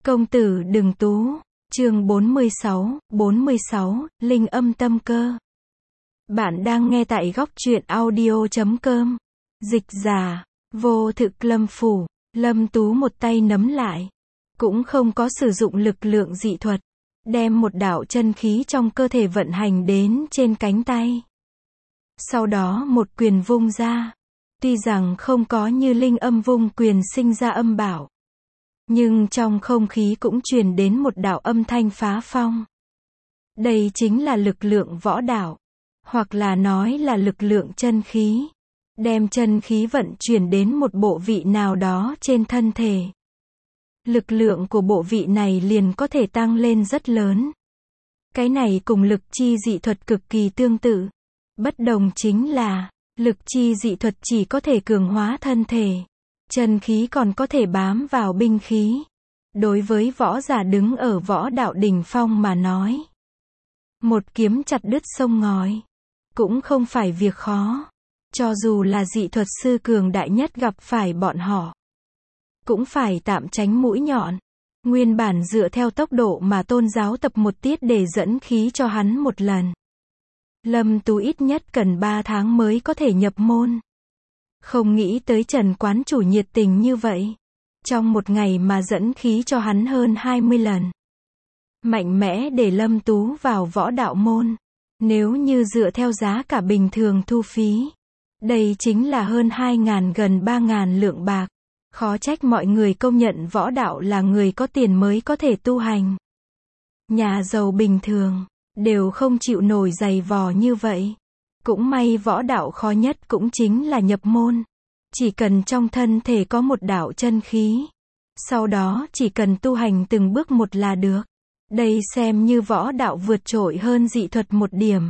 Công tử đừng tú. Chương 46, Linh âm tâm cơ. Bạn đang nghe tại góc truyện audio.com. Dịch giả, vô thực lâm phủ. Lâm Tú một tay nắm lại, cũng không có sử dụng lực lượng dị thuật, đem một đạo chân khí trong cơ thể vận hành đến trên cánh tay. Sau đó một quyền vung ra. Tuy rằng không có như linh âm vung quyền sinh ra âm bảo, nhưng trong không khí cũng truyền đến một đạo âm thanh phá phong. Đây chính là lực lượng võ đạo, hoặc là nói là lực lượng chân khí. Đem chân khí vận chuyển đến một bộ vị nào đó trên thân thể. Lực lượng của bộ vị này liền có thể tăng lên rất lớn. Cái này cùng lực chi dị thuật cực kỳ tương tự. Bất đồng chính là, lực chi dị thuật chỉ có thể cường hóa thân thể. Chân khí còn có thể bám vào binh khí. Đối với võ giả đứng ở võ đạo đỉnh phong mà nói, một kiếm chặt đứt sông ngòi cũng không phải việc khó. Cho dù là dị thuật sư cường đại nhất gặp phải bọn họ, cũng phải tạm tránh mũi nhọn. Nguyên bản dựa theo tốc độ mà tôn giáo tập một tiết để dẫn khí cho hắn một lần, Lâm Tú ít nhất cần 3 tháng mới có thể nhập môn. Không nghĩ tới Trần quán chủ nhiệt tình như vậy. Trong một ngày mà dẫn khí cho hắn hơn 20 lần. Mạnh mẽ để Lâm Tú vào võ đạo môn. Nếu như dựa theo giá cả bình thường thu phí, đây chính là hơn 2.000 gần 3.000 lượng bạc. Khó trách mọi người công nhận võ đạo là người có tiền mới có thể tu hành. Nhà giàu bình thường đều không chịu nổi dày vò như vậy. Cũng may võ đạo khó nhất cũng chính là nhập môn. Chỉ cần trong thân thể có một đạo chân khí, sau đó chỉ cần tu hành từng bước một là được. Đây xem như võ đạo vượt trội hơn dị thuật một điểm.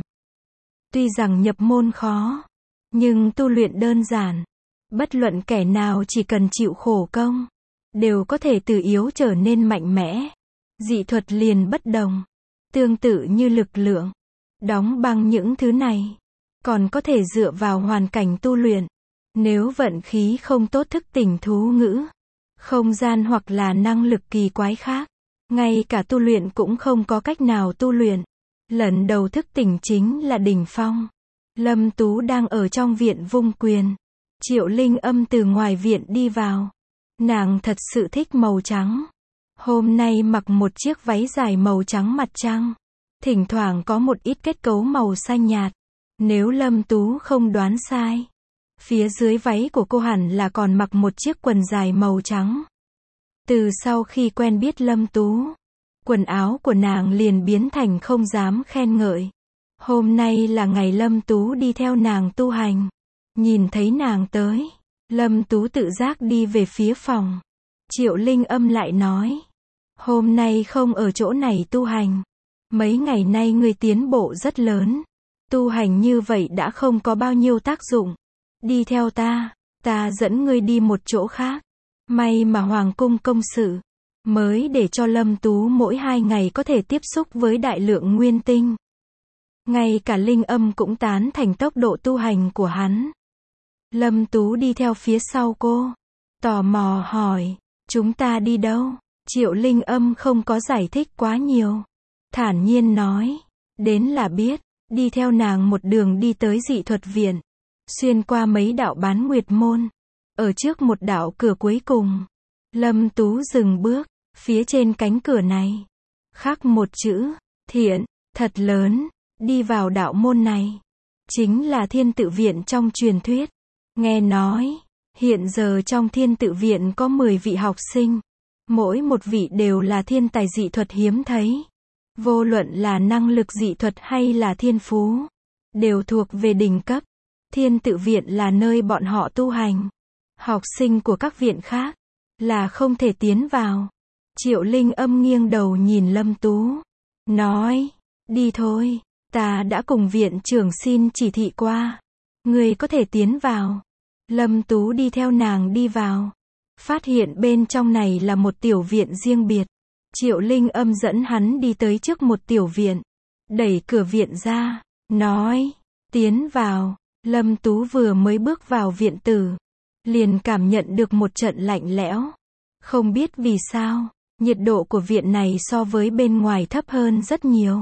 Tuy rằng nhập môn khó, nhưng tu luyện đơn giản. Bất luận kẻ nào chỉ cần chịu khổ công, đều có thể từ yếu trở nên mạnh mẽ. Dị thuật liền bất đồng. Tương tự như lực lượng, đóng băng những thứ này, còn có thể dựa vào hoàn cảnh tu luyện. Nếu vận khí không tốt thức tỉnh thú ngữ, không gian hoặc là năng lực kỳ quái khác, ngay cả tu luyện cũng không có cách nào tu luyện. Lần đầu thức tỉnh chính là đỉnh phong. Lâm Tú đang ở trong viện vung quyền. Triệu Linh Âm từ ngoài viện đi vào. Nàng thật sự thích màu trắng. Hôm nay mặc một chiếc váy dài màu trắng mặt trăng. Thỉnh thoảng có một ít kết cấu màu xanh nhạt. Nếu Lâm Tú không đoán sai, phía dưới váy của cô hẳn là còn mặc một chiếc quần dài màu trắng. Từ sau khi quen biết Lâm Tú, quần áo của nàng liền biến thành không dám khen ngợi. Hôm nay là ngày Lâm Tú đi theo nàng tu hành. Nhìn thấy nàng tới, Lâm Tú tự giác đi về phía phòng. Triệu Linh Âm lại nói, hôm nay không ở chỗ này tu hành. Mấy ngày nay ngươi tiến bộ rất lớn. Tu hành như vậy đã không có bao nhiêu tác dụng. Đi theo ta dẫn ngươi đi một chỗ khác. May mà Hoàng cung công sự mới để cho Lâm Tú mỗi 2 ngày có thể tiếp xúc với đại lượng nguyên tinh. Ngay cả Linh Âm cũng tán thành tốc độ tu hành của hắn. Lâm Tú đi theo phía sau cô, tò mò hỏi, chúng ta đi đâu? Triệu Linh Âm không có giải thích quá nhiều, thản nhiên nói, đến là biết. Đi theo nàng một đường đi tới dị thuật viện, xuyên qua mấy đạo bán nguyệt môn. Ở trước một đạo cửa cuối cùng, Lâm Tú dừng bước. Phía trên cánh cửa này khắc một chữ thiện, thật lớn. Đi vào đạo môn này chính là Thiên Tự Viện trong truyền thuyết. Nghe nói hiện giờ trong Thiên Tự Viện có 10 vị học sinh, mỗi một vị đều là thiên tài dị thuật hiếm thấy. Vô luận là năng lực dị thuật hay là thiên phú, đều thuộc về đỉnh cấp. Thiên Tự Viện là nơi bọn họ tu hành. Học sinh của các viện khác là không thể tiến vào. Triệu Linh Âm nghiêng đầu nhìn Lâm Tú, nói, đi thôi, ta đã cùng viện trưởng xin chỉ thị qua. Người có thể tiến vào. Lâm Tú đi theo nàng đi vào. Phát hiện bên trong này là một tiểu viện riêng biệt. Triệu Linh Âm dẫn hắn đi tới trước một tiểu viện, đẩy cửa viện ra, nói, tiến vào. Lâm Tú vừa mới bước vào viện tử, liền cảm nhận được một trận lạnh lẽo. Không biết vì sao, Nhiệt độ của viện này so với bên ngoài thấp hơn rất nhiều.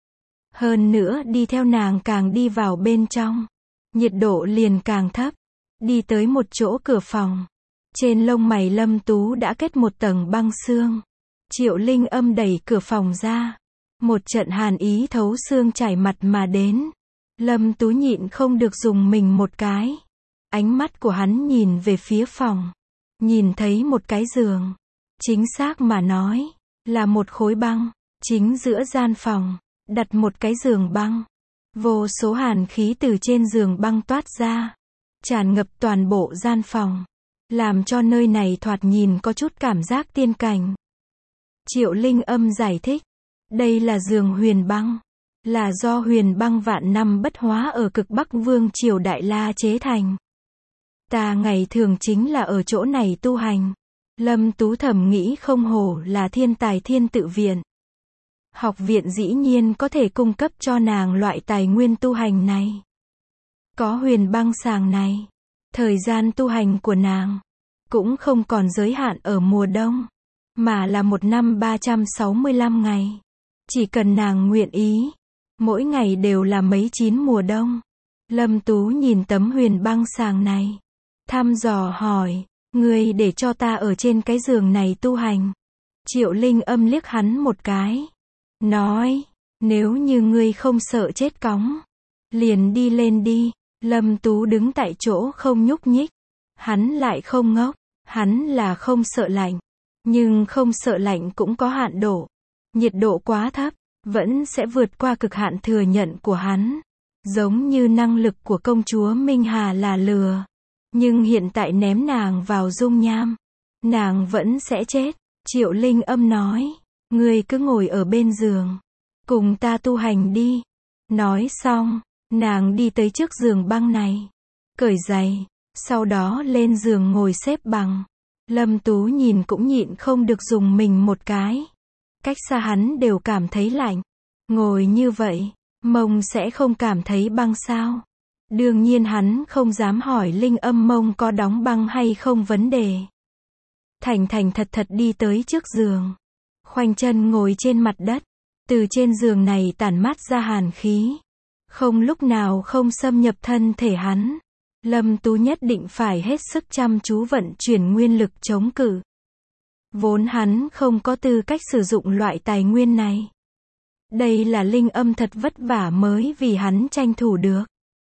Hơn nữa đi theo nàng càng đi vào bên trong, nhiệt độ liền càng thấp. Đi tới một chỗ cửa phòng. Trên lông mày Lâm Tú đã kết một tầng băng xương. Triệu Linh Âm đẩy cửa phòng ra. Một trận hàn ý thấu xương trải mặt mà đến. Lâm Tú nhịn không được dùng mình một cái. Ánh mắt của hắn nhìn về phía phòng. Nhìn thấy một cái giường. Chính xác mà nói, là một khối băng. Chính giữa gian phòng, đặt một cái giường băng. Vô số hàn khí từ trên giường băng toát ra. Tràn ngập toàn bộ gian phòng. Làm cho nơi này thoạt nhìn có chút cảm giác tiên cảnh. Triệu Linh Âm giải thích. Đây là giường huyền băng. Là do huyền băng vạn năm bất hóa ở cực Bắc Vương triều Đại La chế thành. Ta ngày thường chính là ở chỗ này tu hành. Lâm Tú thầm nghĩ không hổ là thiên tài Thiên Tự Viện. Học viện dĩ nhiên có thể cung cấp cho nàng loại tài nguyên tu hành này. Có huyền băng sàng này. Thời gian tu hành của nàng cũng không còn giới hạn ở mùa đông, mà là một năm 365 ngày. Chỉ cần nàng nguyện ý, mỗi ngày đều là mấy 9 mùa đông. Lâm Tú nhìn tấm huyền băng sàng này, thăm dò hỏi, ngươi để cho ta ở trên cái giường này tu hành. Triệu Linh Âm liếc hắn một cái, nói, nếu như ngươi không sợ chết cóng, liền đi lên đi. Lâm Tú đứng tại chỗ không nhúc nhích. Hắn lại không ngốc, hắn là không sợ lạnh. Nhưng không sợ lạnh cũng có hạn độ. Nhiệt độ quá thấp, vẫn sẽ vượt qua cực hạn thừa nhận của hắn. Giống như năng lực của công chúa Minh Hà là lừa. Nhưng hiện tại ném nàng vào dung nham, nàng vẫn sẽ chết. Triệu Linh Âm nói, ngươi cứ ngồi ở bên giường, cùng ta tu hành đi. Nói xong, nàng đi tới trước giường băng này, cởi giày, sau đó lên giường ngồi xếp bằng. Lâm Tú nhìn cũng nhịn không được dùng mình một cái. Cách xa hắn đều cảm thấy lạnh. Ngồi như vậy, mông sẽ không cảm thấy băng sao? Đương nhiên hắn không dám hỏi Linh Âm mông có đóng băng hay không vấn đề. Thành thành thật thật đi tới trước giường. Khoanh chân ngồi trên mặt đất. Từ trên giường này tản mát ra hàn khí. Không lúc nào không xâm nhập thân thể hắn. Lâm Tú nhất định phải hết sức chăm chú vận chuyển nguyên lực chống cự. Vốn hắn không có tư cách sử dụng loại tài nguyên này. Đây là Linh Âm thật vất vả mới vì hắn tranh thủ được.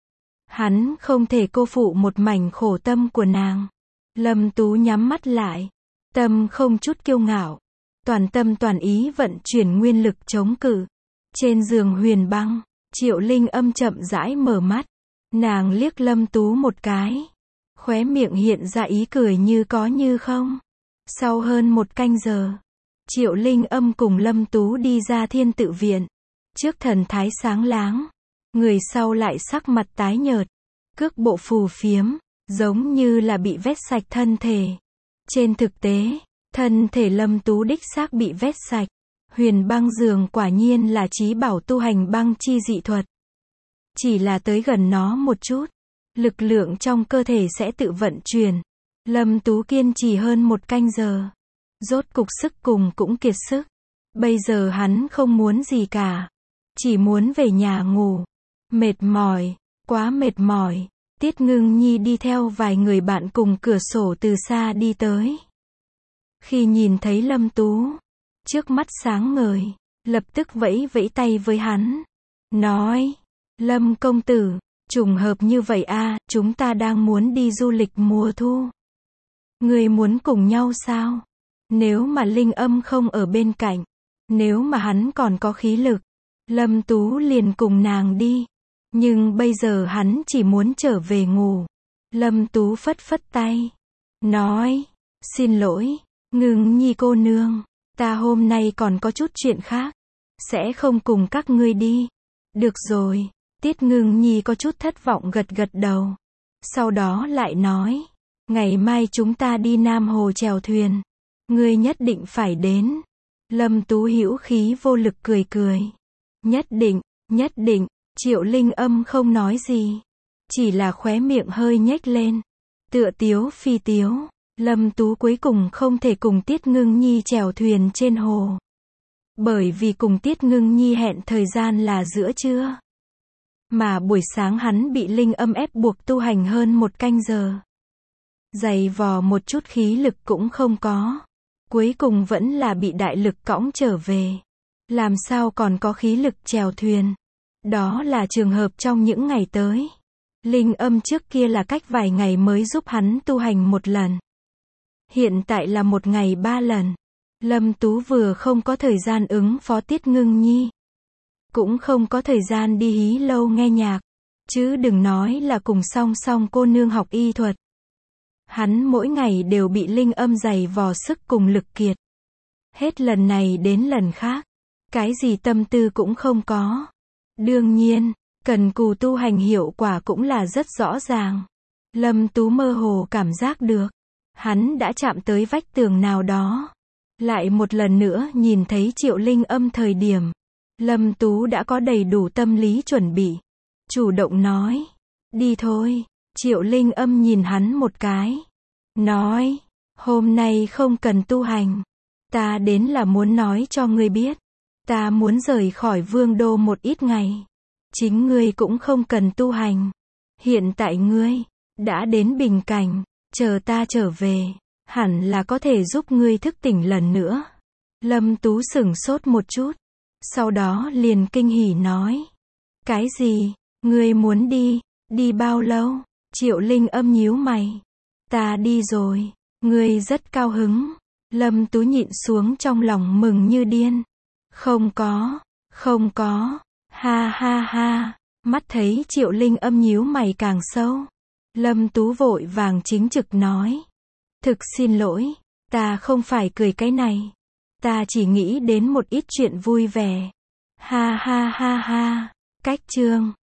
Hắn không thể cô phụ một mảnh khổ tâm của nàng. Lâm Tú nhắm mắt lại. Tâm không chút kiêu ngạo. Toàn tâm toàn ý vận chuyển nguyên lực chống cự. Trên giường huyền băng, Triệu Linh Âm chậm rãi mở mắt. Nàng liếc Lâm Tú một cái. Khóe miệng hiện ra ý cười như có như không. Sau hơn một canh giờ, Triệu Linh Âm cùng Lâm Tú đi ra Thiên Tự Viện. Trước thần thái sáng láng, người sau lại sắc mặt tái nhợt, cước bộ phù phiếm, giống như là bị vét sạch thân thể. Trên thực tế, thân thể Lâm Tú đích xác bị vét sạch. Huyền băng giường quả nhiên là trí bảo tu hành băng chi dị thuật. Chỉ là tới gần nó một chút, lực lượng trong cơ thể sẽ tự vận chuyển. Lâm Tú kiên trì hơn một canh giờ. Rốt cục sức cùng cũng kiệt sức. Bây giờ hắn không muốn gì cả. Chỉ muốn về nhà ngủ. Mệt mỏi, quá mệt mỏi. Tiết Ngưng Nhi đi theo vài người bạn cùng cửa sổ từ xa đi tới. Khi nhìn thấy Lâm Tú, trước mắt sáng ngời, lập tức vẫy vẫy tay với hắn. Nói, Lâm công tử, trùng hợp như vậy à, chúng ta đang muốn đi du lịch mùa thu. Người muốn cùng nhau sao? Nếu mà Linh Âm không ở bên cạnh, nếu mà hắn còn có khí lực, Lâm Tú liền cùng nàng đi. Nhưng bây giờ hắn chỉ muốn trở về ngủ. Lâm Tú phất phất tay. Nói, xin lỗi, Ngưng Nhi cô nương, ta hôm nay còn có chút chuyện khác. Sẽ không cùng các ngươi đi. Được rồi, Tiết Ngưng Nhi có chút thất vọng gật gật đầu. Sau đó lại nói, ngày mai chúng ta đi Nam Hồ chèo thuyền. Ngươi nhất định phải đến. Lâm Tú hữu khí vô lực cười cười. Nhất định, nhất định. Triệu Linh Âm không nói gì. Chỉ là khóe miệng hơi nhếch lên. Tựa tiếu phi tiếu. Lâm Tú cuối cùng không thể cùng Tiết Ngưng Nhi chèo thuyền trên hồ. Bởi vì cùng Tiết Ngưng Nhi hẹn thời gian là giữa trưa. Mà buổi sáng hắn bị Linh Âm ép buộc tu hành hơn 1 canh giờ. Giày vò một chút khí lực cũng không có. Cuối cùng vẫn là bị đại lực cõng trở về. Làm sao còn có khí lực chèo thuyền. Đó là trường hợp trong những ngày tới. Linh Âm trước kia là cách vài ngày mới giúp hắn tu hành 1 lần. Hiện tại là 1 ngày 3 lần. Lâm Tú vừa không có thời gian ứng phó Tiết Ngưng Nhi. Cũng không có thời gian đi hí lâu nghe nhạc. Chứ đừng nói là cùng song song cô nương học y thuật. Hắn mỗi ngày đều bị Linh Âm giày vò sức cùng lực kiệt. Hết lần này đến lần khác. Cái gì tâm tư cũng không có. Đương nhiên, cần cù tu hành hiệu quả cũng là rất rõ ràng. Lâm Tú mơ hồ cảm giác được. Hắn đã chạm tới vách tường nào đó. Lại một lần nữa nhìn thấy Triệu Linh Âm thời điểm. Lâm Tú đã có đầy đủ tâm lý chuẩn bị. Chủ động nói. Đi thôi. Triệu Linh Âm nhìn hắn một cái. Nói. Hôm nay không cần tu hành. Ta đến là muốn nói cho ngươi biết. Ta muốn rời khỏi Vương Đô một ít ngày. Chính ngươi cũng không cần tu hành. Hiện tại ngươi đã đến bình cảnh. Chờ ta trở về. Hẳn là có thể giúp ngươi thức tỉnh lần nữa. Lâm Tú sửng sốt một chút. Sau đó liền kinh hỉ nói. Cái gì? Ngươi muốn đi? Đi bao lâu? Triệu Linh Âm nhíu mày. Ta đi rồi. Ngươi rất cao hứng. Lâm Tú nhịn xuống trong lòng mừng như điên. Không có. Ha ha ha. Mắt thấy Triệu Linh Âm nhíu mày càng sâu. Lâm Tú vội vàng chính trực nói. Thực xin lỗi. Ta không phải cười cái này. Ta chỉ nghĩ đến một ít chuyện vui vẻ. Ha ha ha ha. Cách chương